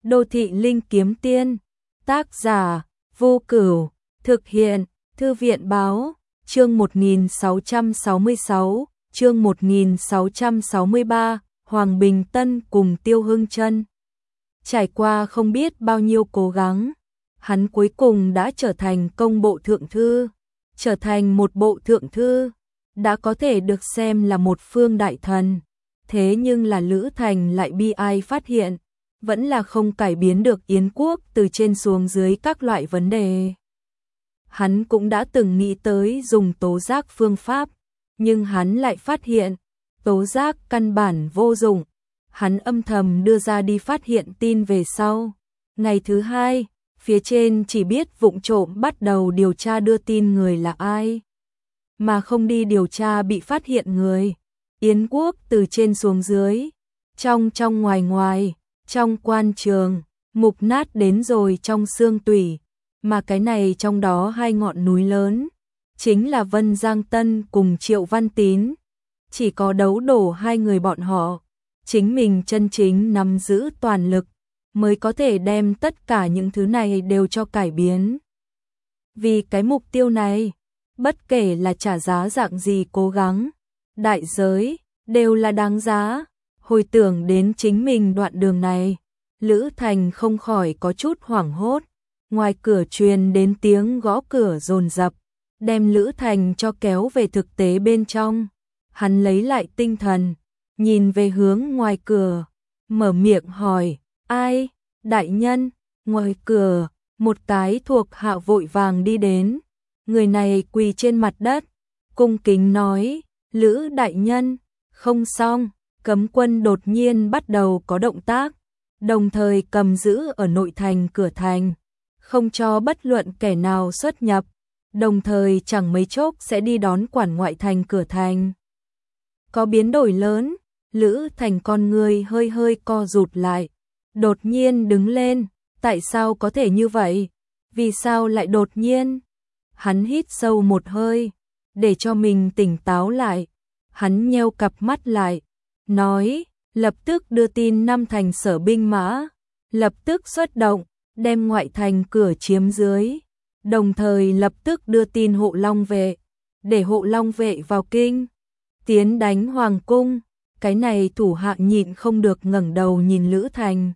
Đô thị linh kiếm tiên. Tác giả Vô Cửu. Thực hiện Thư viện báo. Chương 1666, chương 1663, Hoàng Bình Tân cùng Tiêu Hưng Trân. Trải qua không biết bao nhiêu cố gắng, hắn cuối cùng đã trở thành công bộ thượng thư. Trở thành một bộ thượng thư, đã có thể được xem là một phương đại thần. Thế nhưng là Lữ Thành lại bi ai phát hiện, vẫn là không cải biến được Yến quốc từ trên xuống dưới các loại vấn đề. Hắn cũng đã từng nghĩ tới dùng tố giác phương pháp, nhưng hắn lại phát hiện, tố giác căn bản vô dụng. Hắn âm thầm đưa ra đi phát hiện tin về sau. Ngày thứ hai, phía trên chỉ biết vụng trộm bắt đầu điều tra đưa tin người là ai, mà không đi điều tra bị phát hiện người. Yến quốc từ trên xuống dưới, trong ngoài ngoài, trong quan trường, mục nát đến rồi trong xương tủy, mà cái này trong đó hai ngọn núi lớn, chính là Vân Giang Tân cùng Triệu Văn Tín. Chỉ có đấu đổ hai người bọn họ, chính mình chân chính nắm giữ toàn lực, mới có thể đem tất cả những thứ này đều cho cải biến. Vì cái mục tiêu này, bất kể là trả giá dạng gì cố gắng, đại giới, đều là đáng giá. Hồi tưởng đến chính mình đoạn đường này, Lữ Thành không khỏi có chút hoảng hốt. Ngoài cửa truyền đến tiếng gõ cửa dồn dập, đem Lữ Thành cho kéo về thực tế bên trong. Hắn lấy lại tinh thần, nhìn về hướng ngoài cửa, mở miệng hỏi, ai? Đại nhân. Ngoài cửa, một cái thuộc hạ vội vàng đi đến. Người này quỳ trên mặt đất, cung kính nói, Lữ đại nhân. Không xong, cấm quân đột nhiên bắt đầu có động tác, đồng thời cầm giữ ở nội thành cửa thành, không cho bất luận kẻ nào xuất nhập, đồng thời chẳng mấy chốc sẽ đi đón quản ngoại thành cửa thành. Có biến đổi lớn. Lữ Thành con người hơi hơi co rụt lại, đột nhiên đứng lên. Tại sao có thể như vậy? Vì sao lại đột nhiên? Hắn hít sâu một hơi, để cho mình tỉnh táo lại. Hắn nheo cặp mắt lại, nói, lập tức đưa tin năm thành sở binh mã, lập tức xuất động, đem ngoại thành cửa chiếm dưới, đồng thời lập tức đưa tin hộ long vệ, để hộ long vệ vào kinh, tiến đánh hoàng cung. Cái này thủ hạ nhịn không được ngẩng đầu nhìn Lữ Thành,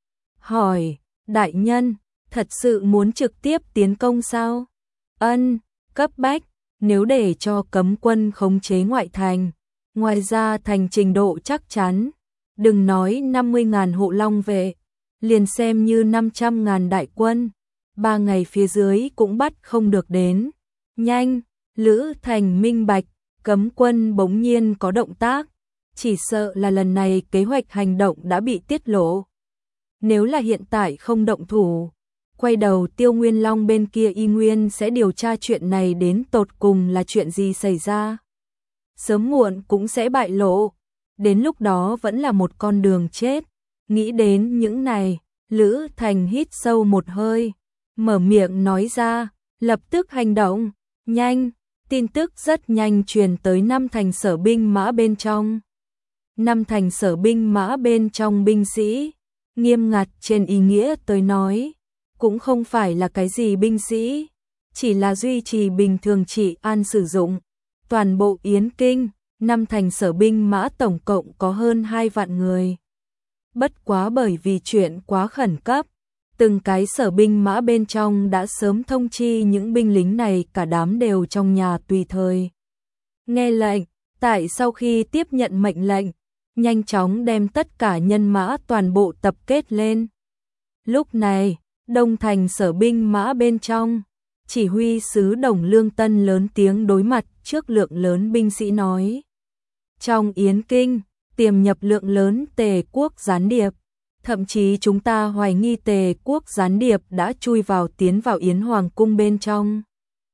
hỏi, đại nhân, thật sự muốn trực tiếp tiến công sao? Ân, cấp bách. Nếu để cho cấm quân khống chế ngoại thành, ngoài ra thành trình độ chắc chắn, đừng nói 50.000 hộ long vệ, liền xem như 500.000 đại quân, 3 ngày phía dưới cũng bắt không được đến. Nhanh. Lữ Thành minh bạch, cấm quân bỗng nhiên có động tác, chỉ sợ là lần này kế hoạch hành động đã bị tiết lộ. Nếu là hiện tại không động thủ, quay đầu Tiêu Nguyên Long bên kia y nguyên sẽ điều tra chuyện này đến tột cùng là chuyện gì xảy ra. Sớm muộn cũng sẽ bại lộ, đến lúc đó vẫn là một con đường chết. Nghĩ đến những này, Lữ Thành hít sâu một hơi, mở miệng nói ra, lập tức hành động, nhanh. Tin tức rất nhanh truyền tới năm thành sở binh mã bên trong. Năm thành sở binh mã bên trong binh sĩ, nghiêm ngặt trên ý nghĩa tới nói, cũng không phải là cái gì binh sĩ, chỉ là duy trì bình thường trị an sử dụng. Toàn bộ Yến Kinh, năm thành sở binh mã tổng cộng có hơn 2 vạn người. Bất quá bởi vì chuyện quá khẩn cấp, từng cái sở binh mã bên trong đã sớm thông chi những binh lính này cả đám đều trong nhà tùy thời nghe lệnh. Tại sau khi tiếp nhận mệnh lệnh, nhanh chóng đem tất cả nhân mã toàn bộ tập kết lên. Lúc này, đông thành sở binh mã bên trong, chỉ huy sứ Đồng Lương Tân lớn tiếng đối mặt trước lượng lớn binh sĩ nói, trong Yến Kinh tiềm nhập lượng lớn Tề quốc gián điệp, thậm chí chúng ta hoài nghi Tề quốc gián điệp đã chui vào tiến vào Yến Hoàng cung bên trong.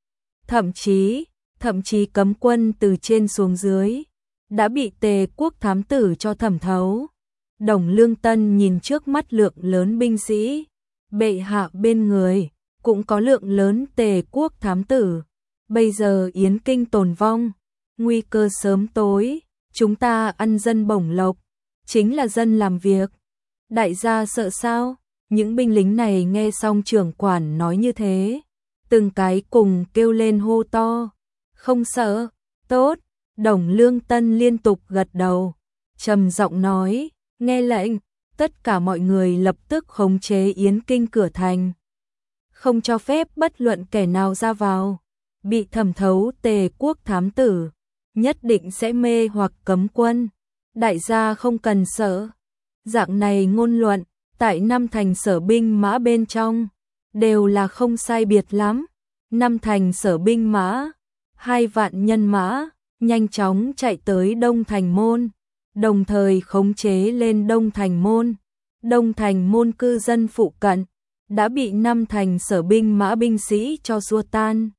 Thậm chí cấm quân từ trên xuống dưới đã bị Tề quốc thám tử cho thẩm thấu. Đồng Lương Tân nhìn trước mắt lượng lớn binh sĩ, bệ hạ bên người cũng có lượng lớn Tề quốc thám tử. Bây giờ Yến Kinh tồn vong, nguy cơ sớm tối, chúng ta ăn dân bổng lộc, chính là dân làm việc. Đại gia sợ sao? Những binh lính này nghe xong trưởng quản nói như thế, từng cái cùng kêu lên hô to, không sợ, tốt. Đồng Lương Tân liên tục gật đầu, trầm giọng nói, nghe lệnh. Tất cả mọi người lập tức khống chế Yến Kinh cửa thành, không cho phép bất luận kẻ nào ra vào. Bị thẩm thấu Tề quốc thám tử, nhất định sẽ mê hoặc cấm quân. Đại gia không cần sợ. Dạng này ngôn luận, tại năm thành sở binh mã bên trong, đều là không sai biệt lắm. Năm thành sở binh mã, 2 vạn nhân mã, nhanh chóng chạy tới Đông Thành Môn, đồng thời khống chế lên Đông Thành Môn. Đông Thành Môn cư dân phụ cận, đã bị năm thành sở binh mã binh sĩ cho xua tan.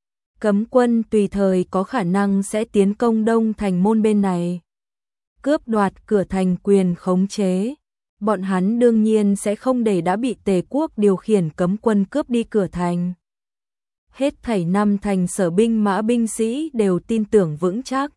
Cấm quân tùy thời có khả năng sẽ tiến công Đông Thành Môn bên này, cướp đoạt cửa thành quyền khống chế. Bọn hắn đương nhiên sẽ không để đã bị Tề quốc điều khiển cấm quân cướp đi cửa thành. Hết thảy năm thành sở binh mã binh sĩ đều tin tưởng vững chắc.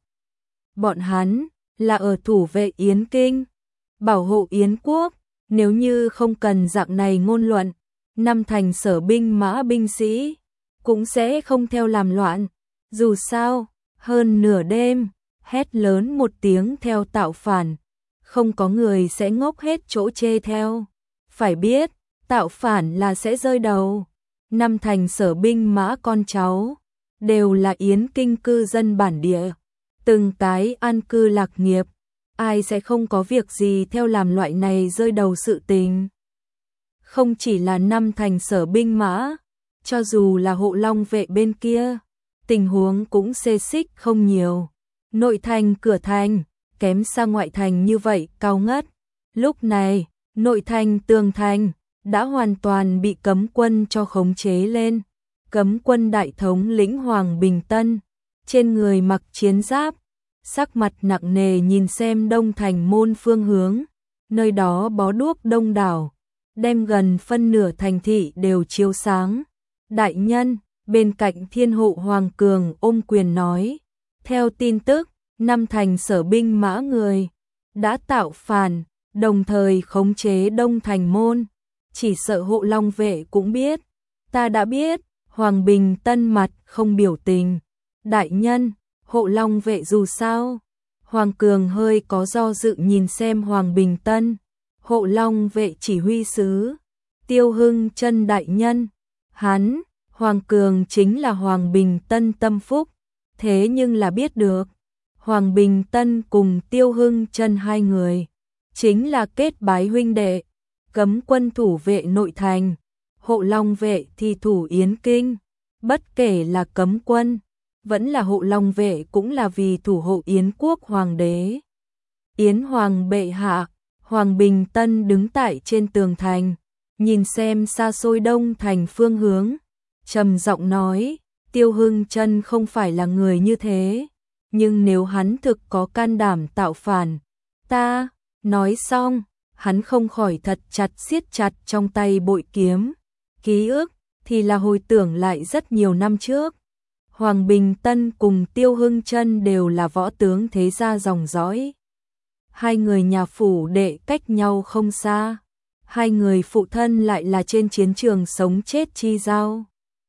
Bọn hắn là ở thủ vệ Yến Kinh, bảo hộ Yến quốc. Nếu như không cần dạng này ngôn luận, năm thành sở binh mã binh sĩ cũng sẽ không theo làm loạn. Dù sao, hơn nửa đêm, hét lớn một tiếng theo tạo phản, không có người sẽ ngốc hết chỗ chê theo. Phải biết, tạo phản là sẽ rơi đầu. Năm thành sở binh mã con cháu đều là Yến Kinh cư dân bản địa, từng cái an cư lạc nghiệp, ai sẽ không có việc gì theo làm loại này rơi đầu sự tình. Không chỉ là năm thành sở binh mã, cho dù là Hộ Long vệ bên kia, tình huống cũng xê xích không nhiều. Nội thành cửa thành, kém xa ngoại thành như vậy cao ngất. Lúc này, nội thành tường thành đã hoàn toàn bị cấm quân cho khống chế lên. Cấm quân đại thống lĩnh Hoàng Bình Tân, trên người mặc chiến giáp, sắc mặt nặng nề nhìn xem Đông Thành Môn phương hướng, nơi đó bó đuốc đông đảo, đem gần phân nửa thành thị đều chiếu sáng. Đại nhân, bên cạnh Thiên Hộ Hoàng Cường ôm quyền nói, theo tin tức, năm thành sở binh mã người đã tạo phản, đồng thời khống chế Đông Thành Môn. Chỉ sợ Hộ Long vệ cũng biết. Ta đã biết. Hoàng Bình Tân mặt không biểu tình. Đại nhân, Hộ Long vệ dù sao? Hoàng Cường hơi có do dự nhìn xem Hoàng Bình Tân. Hộ Long vệ chỉ huy sứ Tiêu Hưng Chân đại nhân. Hắn, Hoàng Cường chính là Hoàng Bình Tân tâm phúc, thế nhưng là biết được, Hoàng Bình Tân cùng Tiêu Hưng Chân hai người chính là kết bái huynh đệ. Cấm quân thủ vệ nội thành, Hộ Long vệ thì thủ Yến Kinh. Bất kể là cấm quân, vẫn là Hộ Long vệ cũng là vì thủ hộ Yến quốc hoàng đế. Yến hoàng bệ hạ, Hoàng Bình Tân đứng tại trên tường thành, nhìn xem xa xôi Đông Thành phương hướng, trầm giọng nói, Tiêu Hưng Chân không phải là người như thế, nhưng nếu hắn thực có can đảm tạo phản, ta. Nói xong, hắn không khỏi thật chặt siết chặt trong tay bội kiếm. Ký ức thì là hồi tưởng lại rất nhiều năm trước. Hoàng Bình Tân cùng Tiêu Hưng Chân đều là võ tướng thế gia dòng dõi. Hai người nhà phủ đệ cách nhau không xa. Hai người phụ thân lại là trên chiến trường sống chết chi giao.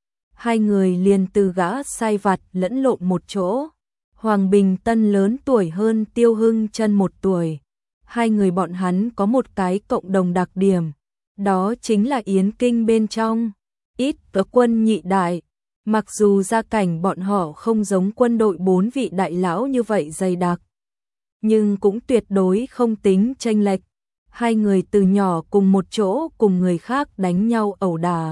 Hai người liền từ gã sai vặt lẫn lộn một chỗ. Hoàng Bình Tân lớn tuổi hơn Tiêu Hưng Chân 1 tuổi. Hai người bọn hắn có một cái cộng đồng đặc điểm, đó chính là Yến Kinh bên trong ít có quân nhị đại. Mặc dù gia cảnh bọn họ không giống quân đội 4 vị đại lão như vậy dày đặc, nhưng cũng tuyệt đối không tính chênh lệch. Hai người từ nhỏ cùng một chỗ cùng người khác đánh nhau ẩu đả,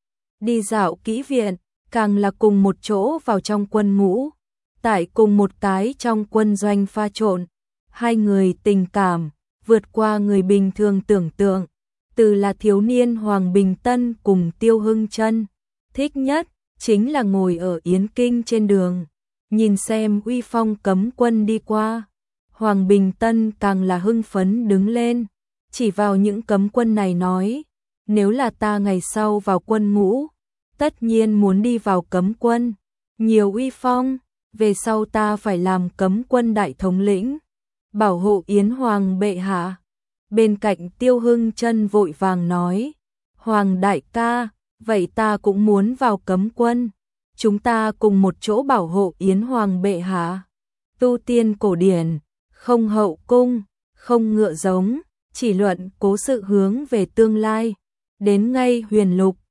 đi dạo kỹ viện, càng là cùng một chỗ vào trong quân ngũ, tại cùng một cái trong quân doanh pha trộn. Hai người tình cảm vượt qua người bình thường tưởng tượng. Từ là thiếu niên Hoàng Bình Tân cùng Tiêu Hưng Chân, thích nhất chính là ngồi ở Yến Kinh trên đường, nhìn xem uy phong cấm quân đi qua. Hoàng Bình Tân càng là hưng phấn đứng lên, chỉ vào những cấm quân này nói, nếu là ta ngày sau vào quân ngũ, tất nhiên muốn đi vào cấm quân, nhiều uy phong, về sau ta phải làm cấm quân đại thống lĩnh, bảo hộ Yến Hoàng bệ hạ. Bên cạnh Tiêu Hưng Chân vội vàng nói, Hoàng đại ca, vậy ta cũng muốn vào cấm quân. Chúng ta cùng một chỗ bảo hộ Yến Hoàng bệ hạ. Tu tiên cổ điển, không hậu cung, không ngựa giống, chỉ luận cố sự hướng về tương lai. Đến ngay Huyền Lục,